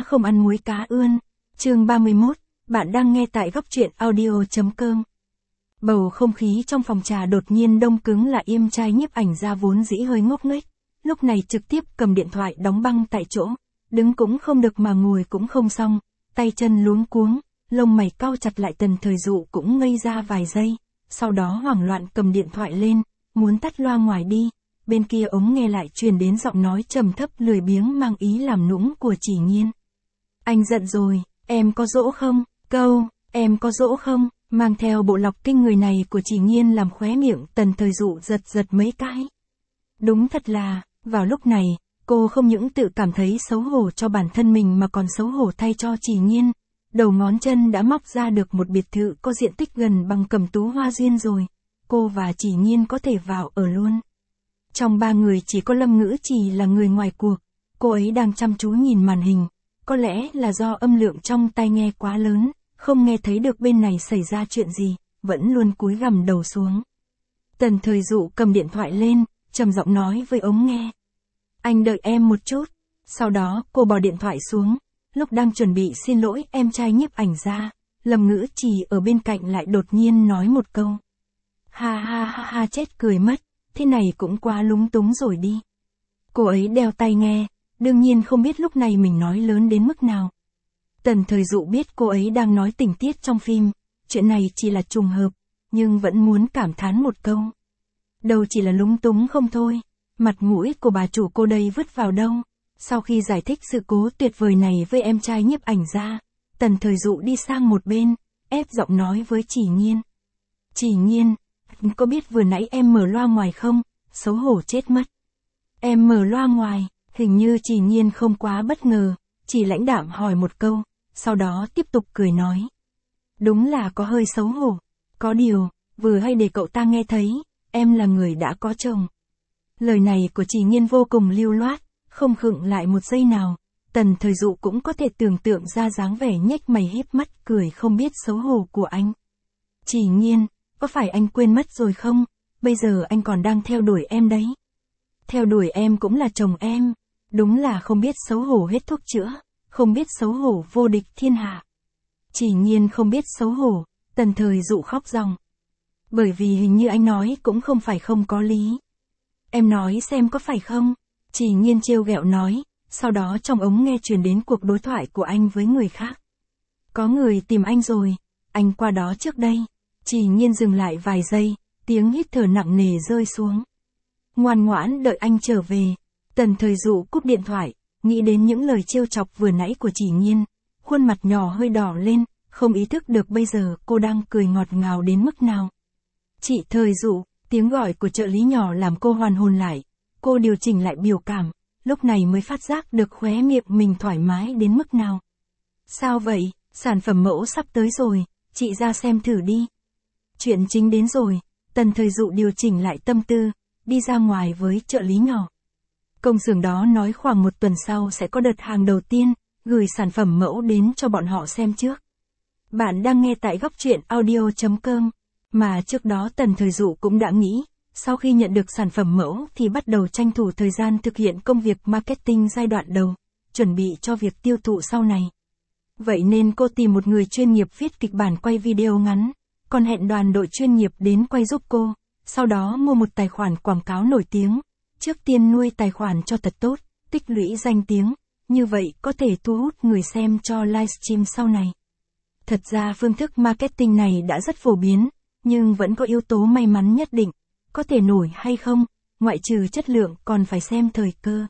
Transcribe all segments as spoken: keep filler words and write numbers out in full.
cá không ăn muối cá ươn. Chương ba mươi mốt, bạn đang nghe tại góc truyện audio chấm com. Bầu không khí trong phòng trà đột nhiên đông cứng lại im trai nhiếp ảnh ra vốn dĩ hơi ngốc nghếch, lúc này trực tiếp cầm điện thoại đóng băng tại chỗ, đứng cũng không được mà ngồi cũng không xong, tay chân luống cuống, lông mày cau chặt lại. Tần Thời Dụ cũng ngây ra vài giây, sau đó hoảng loạn cầm điện thoại lên, muốn tắt loa ngoài đi. Bên kia ống nghe lại truyền đến giọng nói trầm thấp lười biếng mang ý làm nũng của Chỉ Nhiên. Anh giận rồi, em có dỗ không? Câu, em có dỗ không? Mang theo bộ lọc kinh người này của Chỉ Nhiên làm khóe miệng Tần Thời Dụ giật giật mấy cái. Đúng thật là, vào lúc này, cô không những tự cảm thấy xấu hổ cho bản thân mình mà còn xấu hổ thay cho Chỉ Nhiên. Đầu ngón chân đã móc ra được một biệt thự có diện tích gần bằng Cẩm Tú Hoa Duyên rồi. Cô và Chỉ Nhiên có thể vào ở luôn. Trong ba người chỉ có Lâm Ngữ Trì là người ngoài cuộc. Cô ấy đang chăm chú nhìn màn hình. Có lẽ là do âm lượng trong tai nghe quá lớn, không nghe thấy được bên này xảy ra chuyện gì, vẫn luôn cúi gằm đầu xuống. Tần Thời Dụ cầm điện thoại lên, trầm giọng nói với ống nghe. Anh đợi em một chút. Sau đó cô bỏ điện thoại xuống. Lúc đang chuẩn bị xin lỗi em trai nhiếp ảnh ra, Lâm Ngữ Trì ở bên cạnh lại đột nhiên nói một câu. Ha ha ha ha, chết cười mất, thế này cũng quá lúng túng rồi đi. Cô ấy đeo tai nghe, đương nhiên không biết lúc này mình nói lớn đến mức nào. Tần Thời Dụ biết cô ấy đang nói tình tiết trong phim, chuyện này chỉ là trùng hợp, nhưng vẫn muốn cảm thán một câu. Đâu chỉ là lúng túng không thôi, mặt mũi của bà chủ cô đây vứt vào đâu. Sau khi giải thích sự cố tuyệt vời này với em trai nhiếp ảnh ra, Tần Thời Dụ đi sang một bên, ép giọng nói với Chỉ Nhiên. Chỉ Nhiên, có biết vừa nãy em mở loa ngoài không? Xấu hổ chết mất. Em mở loa ngoài, hình như Chỉ Nhiên không quá bất ngờ, chỉ lãnh đạm hỏi một câu, sau đó tiếp tục cười nói. Đúng là có hơi xấu hổ, có điều, vừa hay để cậu ta nghe thấy, em là người đã có chồng. Lời này của Chỉ Nhiên vô cùng lưu loát, không khựng lại một giây nào. Tần Thời Dụ cũng có thể tưởng tượng ra dáng vẻ nhếch mày híp mắt cười không biết xấu hổ của anh. Chỉ Nhiên, có phải anh quên mất rồi không? Bây giờ anh còn đang theo đuổi em đấy. Theo đuổi em cũng là chồng em. Đúng là không biết xấu hổ hết thuốc chữa, không biết xấu hổ vô địch thiên hạ. Chỉ Nhiên không biết xấu hổ, Tần Thời Dụ khóc ròng. Bởi vì hình như anh nói cũng không phải không có lý. Em nói xem có phải không? Chỉ Nhiên trêu ghẹo nói, sau đó trong ống nghe truyền đến cuộc đối thoại của anh với người khác. Có người tìm anh rồi, anh qua đó trước đây. Chỉ Nhiên dừng lại vài giây, tiếng hít thở nặng nề rơi xuống. Ngoan ngoãn đợi anh trở về. Tần Thời Dụ cúp điện thoại, nghĩ đến những lời trêu chọc vừa nãy của Chỉ Nhiên, khuôn mặt nhỏ hơi đỏ lên, không ý thức được bây giờ cô đang cười ngọt ngào đến mức nào. Chị Thời Dụ, tiếng gọi của trợ lý nhỏ làm cô hoàn hồn lại. Cô điều chỉnh lại biểu cảm, lúc này mới phát giác được khóe miệng mình thoải mái đến mức nào. Sao vậy, sản phẩm mẫu sắp tới rồi, chị ra xem thử đi. Chuyện chính đến rồi, Tần Thời Dụ điều chỉnh lại tâm tư, đi ra ngoài với trợ lý nhỏ. Công xưởng đó nói khoảng một tuần sau sẽ có đợt hàng đầu tiên, gửi sản phẩm mẫu đến cho bọn họ xem trước. Bạn đang nghe tại góc truyện audio chấm com, mà trước đó Tần Thời Dụ cũng đã nghĩ. Sau khi nhận được sản phẩm mẫu thì bắt đầu tranh thủ thời gian thực hiện công việc marketing giai đoạn đầu, chuẩn bị cho việc tiêu thụ sau này. Vậy nên cô tìm một người chuyên nghiệp viết kịch bản quay video ngắn, còn hẹn đoàn đội chuyên nghiệp đến quay giúp cô, sau đó mua một tài khoản quảng cáo nổi tiếng, trước tiên nuôi tài khoản cho thật tốt, tích lũy danh tiếng, như vậy có thể thu hút người xem cho livestream sau này. Thật ra phương thức marketing này đã rất phổ biến, nhưng vẫn có yếu tố may mắn nhất định. Có thể nổi hay không, ngoại trừ chất lượng còn phải xem thời cơ.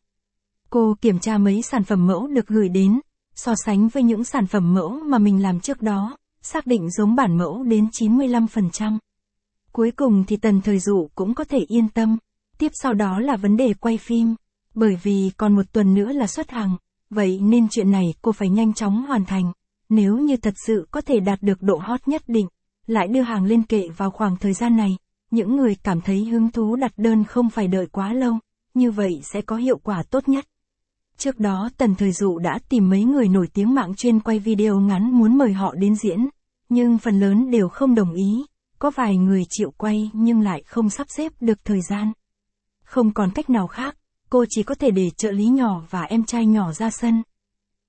Cô kiểm tra mấy sản phẩm mẫu được gửi đến, so sánh với những sản phẩm mẫu mà mình làm trước đó, xác định giống bản mẫu đến chín mươi lăm phần trăm. Cuối cùng thì Tần Thời Dụ cũng có thể yên tâm. Tiếp sau đó là vấn đề quay phim, bởi vì còn một tuần nữa là xuất hàng, vậy nên chuyện này cô phải nhanh chóng hoàn thành. Nếu như thật sự có thể đạt được độ hot nhất định, lại đưa hàng lên kệ vào khoảng thời gian này. Những người cảm thấy hứng thú đặt đơn không phải đợi quá lâu, như vậy sẽ có hiệu quả tốt nhất. Trước đó Tần Thời Dụ đã tìm mấy người nổi tiếng mạng chuyên quay video ngắn muốn mời họ đến diễn, nhưng phần lớn đều không đồng ý, có vài người chịu quay nhưng lại không sắp xếp được thời gian. Không còn cách nào khác, cô chỉ có thể để trợ lý nhỏ và em trai nhỏ ra sân.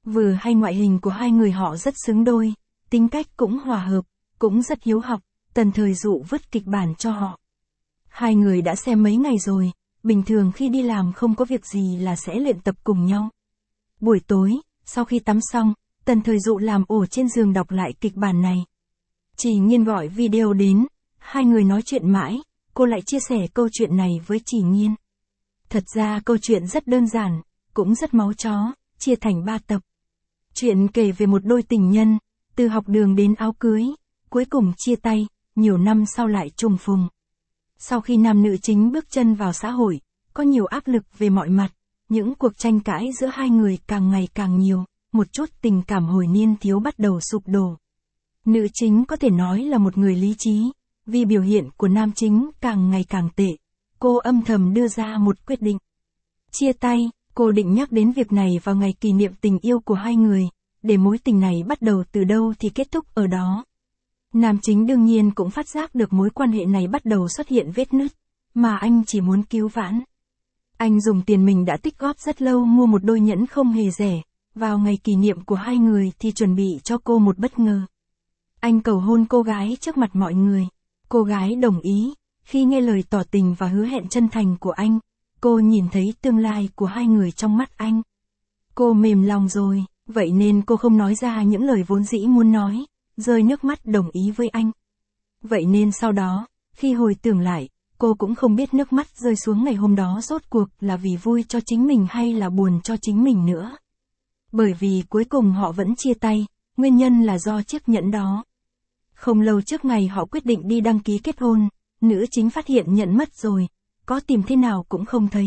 Vừa hay ngoại hình của hai người họ rất xứng đôi, tính cách cũng hòa hợp, cũng rất hiếu học, Tần Thời Dụ vứt kịch bản cho họ. Hai người đã xem mấy ngày rồi, bình thường khi đi làm không có việc gì là sẽ luyện tập cùng nhau. Buổi tối, sau khi tắm xong, Tần Thời Dụ làm ổ trên giường đọc lại kịch bản này. Chỉ Nghiên gọi video đến, hai người nói chuyện mãi, cô lại chia sẻ câu chuyện này với Chỉ Nghiên. Thật ra câu chuyện rất đơn giản, cũng rất máu chó, chia thành ba tập. Chuyện kể về một đôi tình nhân, từ học đường đến áo cưới, cuối cùng chia tay, nhiều năm sau lại trùng phùng. Sau khi nam nữ chính bước chân vào xã hội, có nhiều áp lực về mọi mặt, những cuộc tranh cãi giữa hai người càng ngày càng nhiều, một chút tình cảm hồi niên thiếu bắt đầu sụp đổ. Nữ chính có thể nói là một người lý trí, vì biểu hiện của nam chính càng ngày càng tệ, cô âm thầm đưa ra một quyết định. Chia tay, cô định nhắc đến việc này vào ngày kỷ niệm tình yêu của hai người, để mối tình này bắt đầu từ đâu thì kết thúc ở đó. Nam chính đương nhiên cũng phát giác được mối quan hệ này bắt đầu xuất hiện vết nứt, mà anh chỉ muốn cứu vãn. Anh dùng tiền mình đã tích góp rất lâu mua một đôi nhẫn không hề rẻ, vào ngày kỷ niệm của hai người thì chuẩn bị cho cô một bất ngờ. Anh cầu hôn cô gái trước mặt mọi người. Cô gái đồng ý, khi nghe lời tỏ tình và hứa hẹn chân thành của anh, cô nhìn thấy tương lai của hai người trong mắt anh. Cô mềm lòng rồi, vậy nên cô không nói ra những lời vốn dĩ muốn nói, rơi nước mắt đồng ý với anh. Vậy nên sau đó, khi hồi tưởng lại, cô cũng không biết nước mắt rơi xuống ngày hôm đó rốt cuộc là vì vui cho chính mình hay là buồn cho chính mình nữa. Bởi vì cuối cùng họ vẫn chia tay, nguyên nhân là do chiếc nhẫn đó. Không lâu trước ngày họ quyết định đi đăng ký kết hôn, nữ chính phát hiện nhẫn mất rồi, có tìm thế nào cũng không thấy.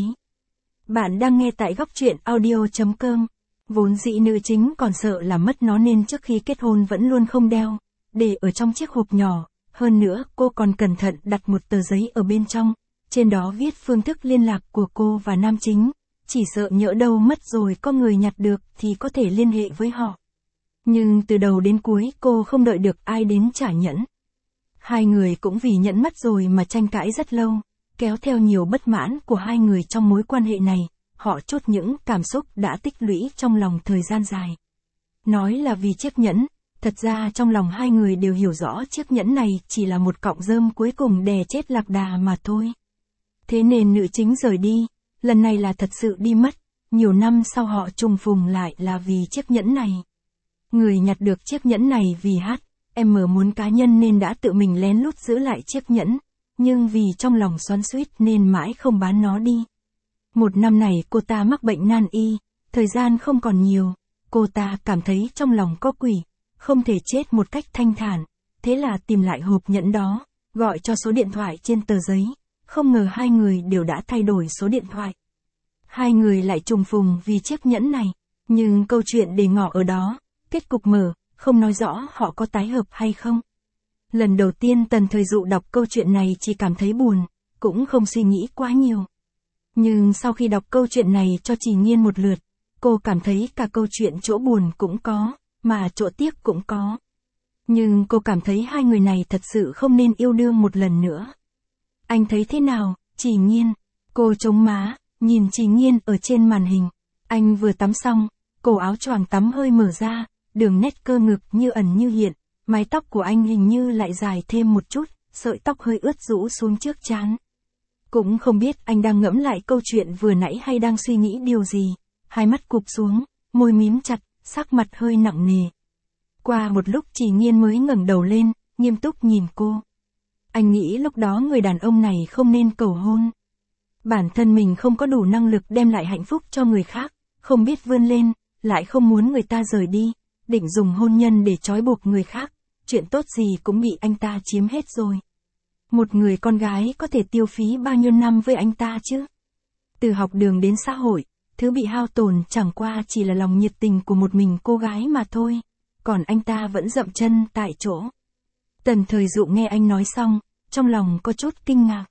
Bạn đang nghe tại góc truyện audio chấm com. Vốn dĩ nữ chính còn sợ là mất nó nên trước khi kết hôn vẫn luôn không đeo, để ở trong chiếc hộp nhỏ, hơn nữa cô còn cẩn thận đặt một tờ giấy ở bên trong, trên đó viết phương thức liên lạc của cô và nam chính, chỉ sợ nhỡ đâu mất rồi có người nhặt được thì có thể liên hệ với họ. Nhưng từ đầu đến cuối cô không đợi được ai đến trả nhẫn. Hai người cũng vì nhẫn mất rồi mà tranh cãi rất lâu, kéo theo nhiều bất mãn của hai người trong mối quan hệ này, họ trút những cảm xúc đã tích lũy trong lòng thời gian dài. Nói là vì chiếc nhẫn, thật ra trong lòng hai người đều hiểu rõ chiếc nhẫn này chỉ là một cọng rơm cuối cùng đè chết lạc đà mà thôi. Thế nên nữ chính rời đi, lần này là thật sự đi mất, nhiều năm sau họ trùng phùng lại là vì chiếc nhẫn này. Người nhặt được chiếc nhẫn này vì hát, em muốn cá nhân nên đã tự mình lén lút giữ lại chiếc nhẫn, nhưng vì trong lòng xoắn xuýt nên mãi không bán nó đi. Một năm này cô ta mắc bệnh nan y, thời gian không còn nhiều, cô ta cảm thấy trong lòng có quỷ, không thể chết một cách thanh thản, thế là tìm lại hộp nhẫn đó, gọi cho số điện thoại trên tờ giấy, không ngờ hai người đều đã thay đổi số điện thoại. Hai người lại trùng phùng vì chiếc nhẫn này, nhưng câu chuyện để ngỏ ở đó, kết cục mở, không nói rõ họ có tái hợp hay không. Lần đầu tiên Tần Thời Dụ đọc câu chuyện này chỉ cảm thấy buồn, cũng không suy nghĩ quá nhiều. Nhưng sau khi đọc câu chuyện này cho Chỉ Nghiên một lượt, cô cảm thấy cả câu chuyện chỗ buồn cũng có, mà chỗ tiếc cũng có. Nhưng cô cảm thấy hai người này thật sự không nên yêu đương một lần nữa. Anh thấy thế nào, Chỉ Nghiên? Cô chống má, nhìn Chỉ Nghiên ở trên màn hình. Anh vừa tắm xong, cổ áo choàng tắm hơi mở ra, đường nét cơ ngực như ẩn như hiện, mái tóc của anh hình như lại dài thêm một chút, sợi tóc hơi ướt rũ xuống trước trán. Cũng không biết anh đang ngẫm lại câu chuyện vừa nãy hay đang suy nghĩ điều gì, hai mắt cụp xuống, môi mím chặt, sắc mặt hơi nặng nề. Qua một lúc Chỉ Nghiên mới ngẩng đầu lên, nghiêm túc nhìn cô. Anh nghĩ lúc đó người đàn ông này không nên cầu hôn. Bản thân mình không có đủ năng lực đem lại hạnh phúc cho người khác, không biết vươn lên, lại không muốn người ta rời đi, định dùng hôn nhân để trói buộc người khác, chuyện tốt gì cũng bị anh ta chiếm hết rồi. Một người con gái có thể tiêu phí bao nhiêu năm với anh ta chứ? Từ học đường đến xã hội, thứ bị hao tổn chẳng qua chỉ là lòng nhiệt tình của một mình cô gái mà thôi, còn anh ta vẫn dậm chân tại chỗ. Tần Thời Dụ nghe anh nói xong, trong lòng có chút kinh ngạc.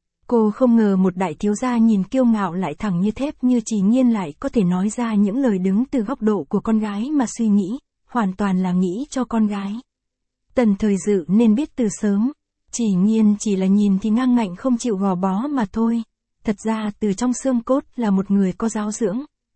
Cô không ngờ một đại thiếu gia nhìn kiêu ngạo lại thẳng như thép như Chỉ Nghiên lại có thể nói ra những lời đứng từ góc độ của con gái mà suy nghĩ, hoàn toàn là nghĩ cho con gái. Tần Thời Dụ nên biết từ sớm, Chỉ Nghiên chỉ là nhìn thì ngang ngạnh không chịu gò bó mà thôi, thật ra từ trong xương cốt là một người có giáo dưỡng,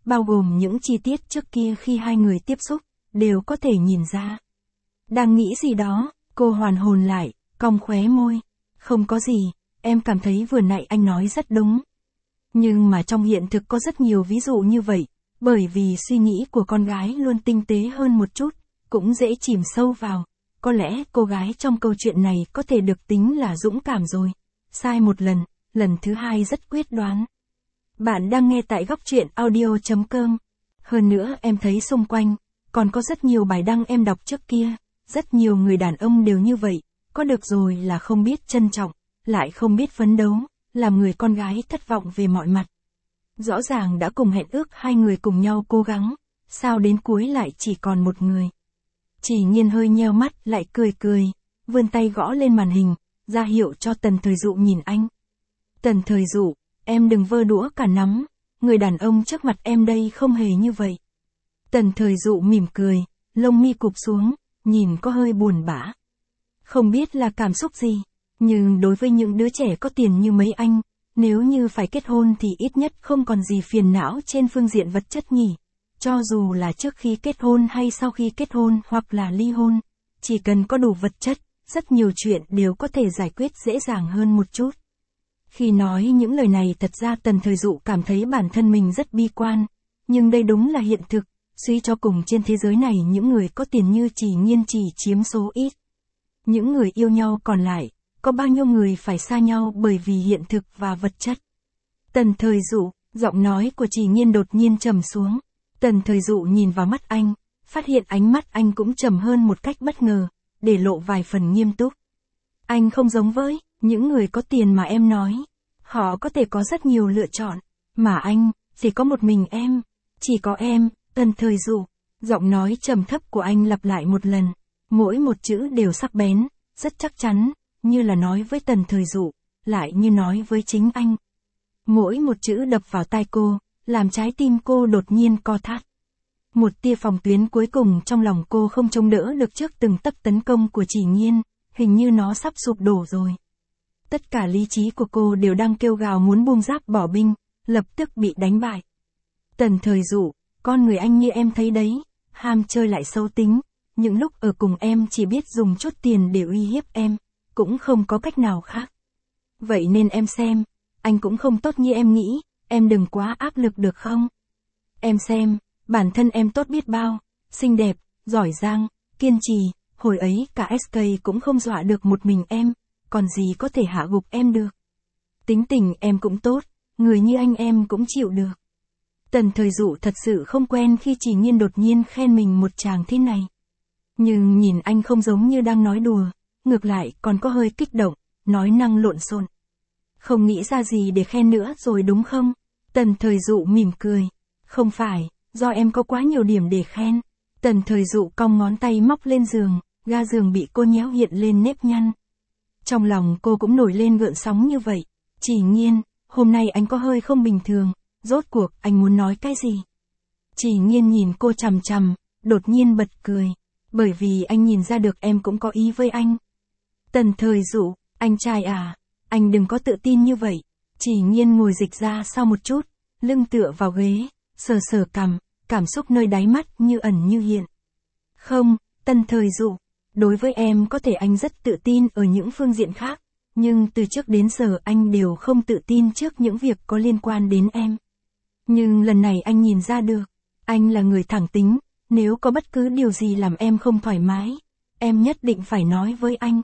bao gồm những chi tiết trước kia khi hai người tiếp xúc, đều có thể nhìn ra. Đang nghĩ gì đó, cô hoàn hồn lại, cong khóe môi. Không có gì, em cảm thấy vừa nãy anh nói rất đúng. Nhưng mà trong hiện thực có rất nhiều ví dụ như vậy, bởi vì suy nghĩ của con gái luôn tinh tế hơn một chút, cũng dễ chìm sâu vào. Có lẽ cô gái trong câu chuyện này có thể được tính là dũng cảm rồi. Sai một lần, lần thứ hai rất quyết đoán. Bạn đang nghe tại góc truyện audio chấm com. Hơn nữa em thấy xung quanh, còn có rất nhiều bài đăng em đọc trước kia, rất nhiều người đàn ông đều như vậy, có được rồi là không biết trân trọng, lại không biết phấn đấu, làm người con gái thất vọng về mọi mặt. Rõ ràng đã cùng hẹn ước hai người cùng nhau cố gắng, sao đến cuối lại chỉ còn một người. Chỉ Nhiên hơi nheo mắt lại cười cười, vươn tay gõ lên màn hình, ra hiệu cho Tần Thời Dụ nhìn anh. Tần Thời Dụ, em đừng vơ đũa cả nắm, người đàn ông trước mặt em đây không hề như vậy. Tần Thời Dụ mỉm cười, lông mi cụp xuống, nhìn có hơi buồn bã. Không biết là cảm xúc gì, nhưng đối với những đứa trẻ có tiền như mấy anh, nếu như phải kết hôn thì ít nhất không còn gì phiền não trên phương diện vật chất nhỉ. Cho dù là trước khi kết hôn hay sau khi kết hôn hoặc là ly hôn, chỉ cần có đủ vật chất, rất nhiều chuyện đều có thể giải quyết dễ dàng hơn một chút. Khi nói những lời này thật ra Tần Thời Dụ cảm thấy bản thân mình rất bi quan, nhưng đây đúng là hiện thực, suy cho cùng trên thế giới này những người có tiền như Chỉ Nhiên chỉ chiếm số ít. Những người yêu nhau còn lại, có bao nhiêu người phải xa nhau bởi vì hiện thực và vật chất. Tần Thời Dụ, giọng nói của Chỉ Nhiên đột nhiên trầm xuống. Tần Thời Dụ nhìn vào mắt anh, phát hiện ánh mắt anh cũng trầm hơn một cách bất ngờ, để lộ vài phần nghiêm túc. Anh không giống với những người có tiền mà em nói. Họ có thể có rất nhiều lựa chọn, mà anh, chỉ có một mình em. Chỉ có em, Tần Thời Dụ. Giọng nói trầm thấp của anh lặp lại một lần, mỗi một chữ đều sắc bén, rất chắc chắn, như là nói với Tần Thời Dụ, lại như nói với chính anh. Mỗi một chữ đập vào tai cô, làm trái tim cô đột nhiên co thắt. Một tia phòng tuyến cuối cùng trong lòng cô không chống đỡ được trước từng tấc tấn công của Chỉ Nhiên, hình như nó sắp sụp đổ rồi. Tất cả lý trí của cô đều đang kêu gào muốn buông giáp bỏ binh, lập tức bị đánh bại. Tần Thời Dụ, con người anh như em thấy đấy, ham chơi lại xấu tính, những lúc ở cùng em chỉ biết dùng chút tiền để uy hiếp em, cũng không có cách nào khác. Vậy nên em xem, anh cũng không tốt như em nghĩ, em đừng quá áp lực được không? Em xem, bản thân em tốt biết bao, xinh đẹp, giỏi giang, kiên trì, hồi ấy cả ét ca cũng không dọa được một mình em, còn gì có thể hạ gục em được. Tính tình em cũng tốt, người như anh em cũng chịu được. Tần Thời Dụ thật sự không quen khi Chỉ Nhiên đột nhiên khen mình một chàng thế này. Nhưng nhìn anh không giống như đang nói đùa, ngược lại còn có hơi kích động, nói năng lộn xộn. Không nghĩ ra gì để khen nữa rồi đúng không? Tần Thời Dụ mỉm cười. Không phải, do em có quá nhiều điểm để khen. Tần Thời Dụ cong ngón tay móc lên giường, ga giường bị cô nhéo hiện lên nếp nhăn. Trong lòng cô cũng nổi lên gợn sóng như vậy. Chỉ Nhiên, hôm nay anh có hơi không bình thường, rốt cuộc anh muốn nói cái gì? Chỉ Nhiên nhìn cô chằm chằm, đột nhiên bật cười. Bởi vì anh nhìn ra được em cũng có ý với anh. Tần Thời Dụ, anh trai à, anh đừng có tự tin như vậy. Chỉ Nhiên ngồi dịch ra sau một chút, lưng tựa vào ghế, sờ sờ cằm, cảm xúc nơi đáy mắt như ẩn như hiện. Không, Tần Thời Dụ, đối với em có thể anh rất tự tin ở những phương diện khác, nhưng từ trước đến giờ anh đều không tự tin trước những việc có liên quan đến em. Nhưng lần này anh nhìn ra được, anh là người thẳng tính, nếu có bất cứ điều gì làm em không thoải mái, em nhất định phải nói với anh.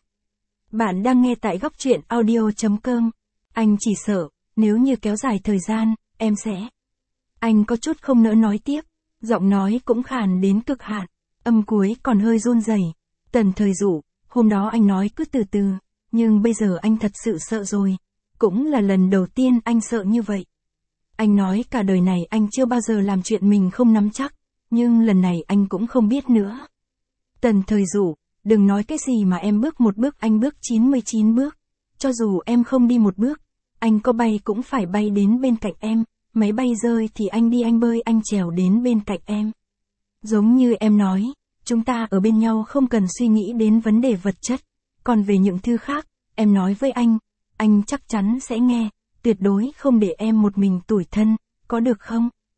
Bạn đang nghe tại góc truyện audio chấm com. Anh chỉ sợ, nếu như kéo dài thời gian, em sẽ... Anh có chút không nỡ nói tiếp, giọng nói cũng khàn đến cực hạn, âm cuối còn hơi run rẩy. Tần Thời Dụ, hôm đó anh nói cứ từ từ, nhưng bây giờ anh thật sự sợ rồi, cũng là lần đầu tiên anh sợ như vậy. Anh nói cả đời này anh chưa bao giờ làm chuyện mình không nắm chắc, nhưng lần này anh cũng không biết nữa. Tần Thời Dụ, đừng nói cái gì mà em bước một bước anh bước chín mươi chín bước, cho dù em không đi một bước, anh có bay cũng phải bay đến bên cạnh em, máy bay rơi thì anh đi anh bơi anh trèo đến bên cạnh em. Giống như em nói, chúng ta ở bên nhau không cần suy nghĩ đến vấn đề vật chất, còn về những thứ khác, em nói với anh, anh chắc chắn sẽ nghe, tuyệt đối không để em một mình tủi thân, có được không?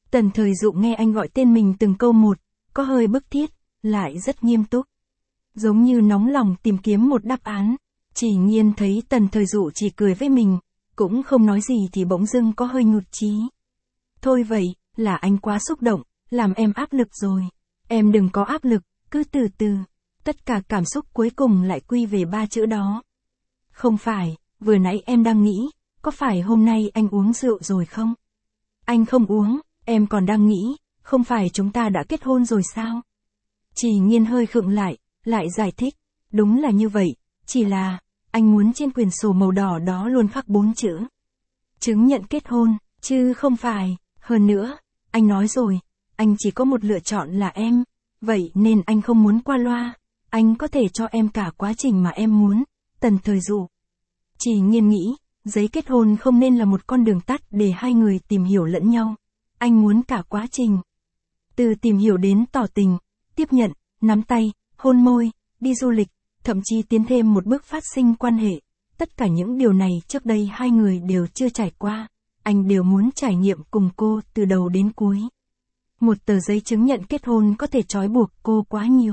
Tần Thời Dụ nghe anh gọi tên mình từng câu một, có hơi bức thiết, lại rất nghiêm túc. Giống như nóng lòng tìm kiếm một đáp án. Chỉ Nhiên thấy Tần Thời Dụ chỉ cười với mình, cũng không nói gì thì bỗng dưng có hơi nhụt chí. Thôi vậy, là anh quá xúc động, làm em áp lực rồi. Em đừng có áp lực, cứ từ từ. Tất cả cảm xúc cuối cùng lại quy về ba chữ đó. Không phải, vừa nãy em đang nghĩ, có phải hôm nay anh uống rượu rồi không? Anh không uống, em còn đang nghĩ, không phải chúng ta đã kết hôn rồi sao? Chỉ Nhiên hơi khựng lại, lại giải thích, đúng là như vậy, chỉ là, anh muốn trên quyển sổ màu đỏ đó luôn khắc bốn chữ. Chứng nhận kết hôn, chứ không phải, hơn nữa, anh nói rồi, anh chỉ có một lựa chọn là em, vậy nên anh không muốn qua loa, anh có thể cho em cả quá trình mà em muốn. Tần Thời Dụ. Chỉ Nhiên nghĩ, giấy kết hôn không nên là một con đường tắt để hai người tìm hiểu lẫn nhau. Anh muốn cả quá trình. Từ tìm hiểu đến tỏ tình, tiếp nhận, nắm tay, hôn môi, đi du lịch, thậm chí tiến thêm một bước phát sinh quan hệ. Tất cả những điều này trước đây hai người đều chưa trải qua. Anh đều muốn trải nghiệm cùng cô từ đầu đến cuối. Một tờ giấy chứng nhận kết hôn có thể trói buộc cô quá nhiều.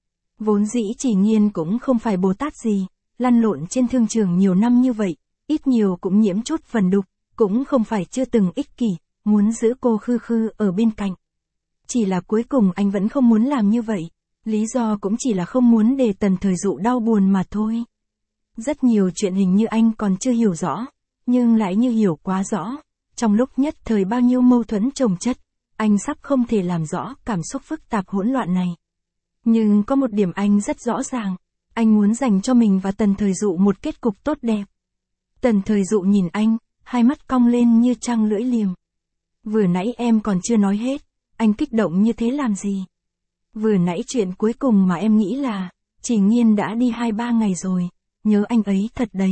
Vốn dĩ Chỉ Nhiên cũng không phải Bồ Tát gì, lăn lộn trên thương trường nhiều năm như vậy, ít nhiều cũng nhiễm chút phần đục, cũng không phải chưa từng ích kỷ, muốn giữ cô khư khư ở bên cạnh. Chỉ là cuối cùng anh vẫn không muốn làm như vậy, lý do cũng chỉ là không muốn để Tần Thời Dụ đau buồn mà thôi. Rất nhiều chuyện hình như anh còn chưa hiểu rõ, nhưng lại như hiểu quá rõ. Trong lúc nhất thời bao nhiêu mâu thuẫn chồng chất, anh sắp không thể làm rõ cảm xúc phức tạp hỗn loạn này. Nhưng có một điểm anh rất rõ ràng, anh muốn dành cho mình và Tần Thời Dụ một kết cục tốt đẹp. Tần Thời Dụ nhìn anh, hai mắt cong lên như trăng lưỡi liềm. Vừa nãy em còn chưa nói hết, anh kích động như thế làm gì? Vừa nãy chuyện cuối cùng mà em nghĩ là, Chỉ Nhiên đã đi hai ba ngày rồi, nhớ anh ấy thật đấy.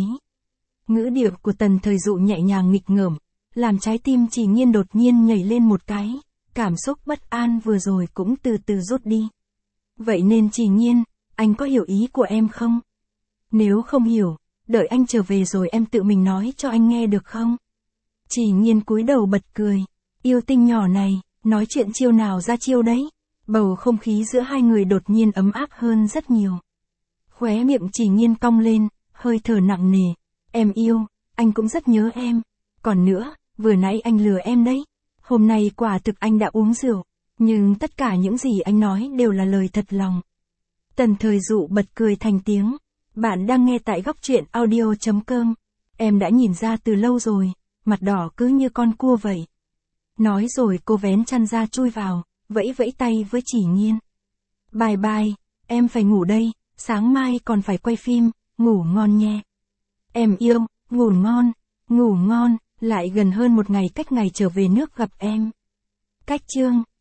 Ngữ điệu của Tần Thời Dụ nhẹ nhàng nghịch ngợm, làm trái tim Chỉ Nhiên đột nhiên nhảy lên một cái, cảm xúc bất an vừa rồi cũng từ từ rút đi. Vậy nên Chỉ Nhiên, anh có hiểu ý của em không? Nếu không hiểu, đợi anh trở về rồi em tự mình nói cho anh nghe được không? Chỉ Nhiên cúi đầu bật cười, yêu tinh nhỏ này, nói chuyện chiêu nào ra chiêu đấy. Bầu không khí giữa hai người đột nhiên ấm áp hơn rất nhiều. Khóe miệng Chỉ Nhiên cong lên, hơi thở nặng nề. Em yêu, anh cũng rất nhớ em. Còn nữa, vừa nãy anh lừa em đấy. Hôm nay quả thực anh đã uống rượu, nhưng tất cả những gì anh nói đều là lời thật lòng. Tần Thời Dụ bật cười thành tiếng. Bạn đang nghe tại góc truyện audio chấm com. Em đã nhìn ra từ lâu rồi, mặt đỏ cứ như con cua vậy. Nói rồi cô vén chăn ra chui vào, vẫy vẫy tay với Chỉ Nhiên. Bye bye, em phải ngủ đây, sáng mai còn phải quay phim, ngủ ngon nhé. Em yêu, ngủ ngon, ngủ ngon, lại gần hơn một ngày cách ngày trở về nước gặp em. Cách chương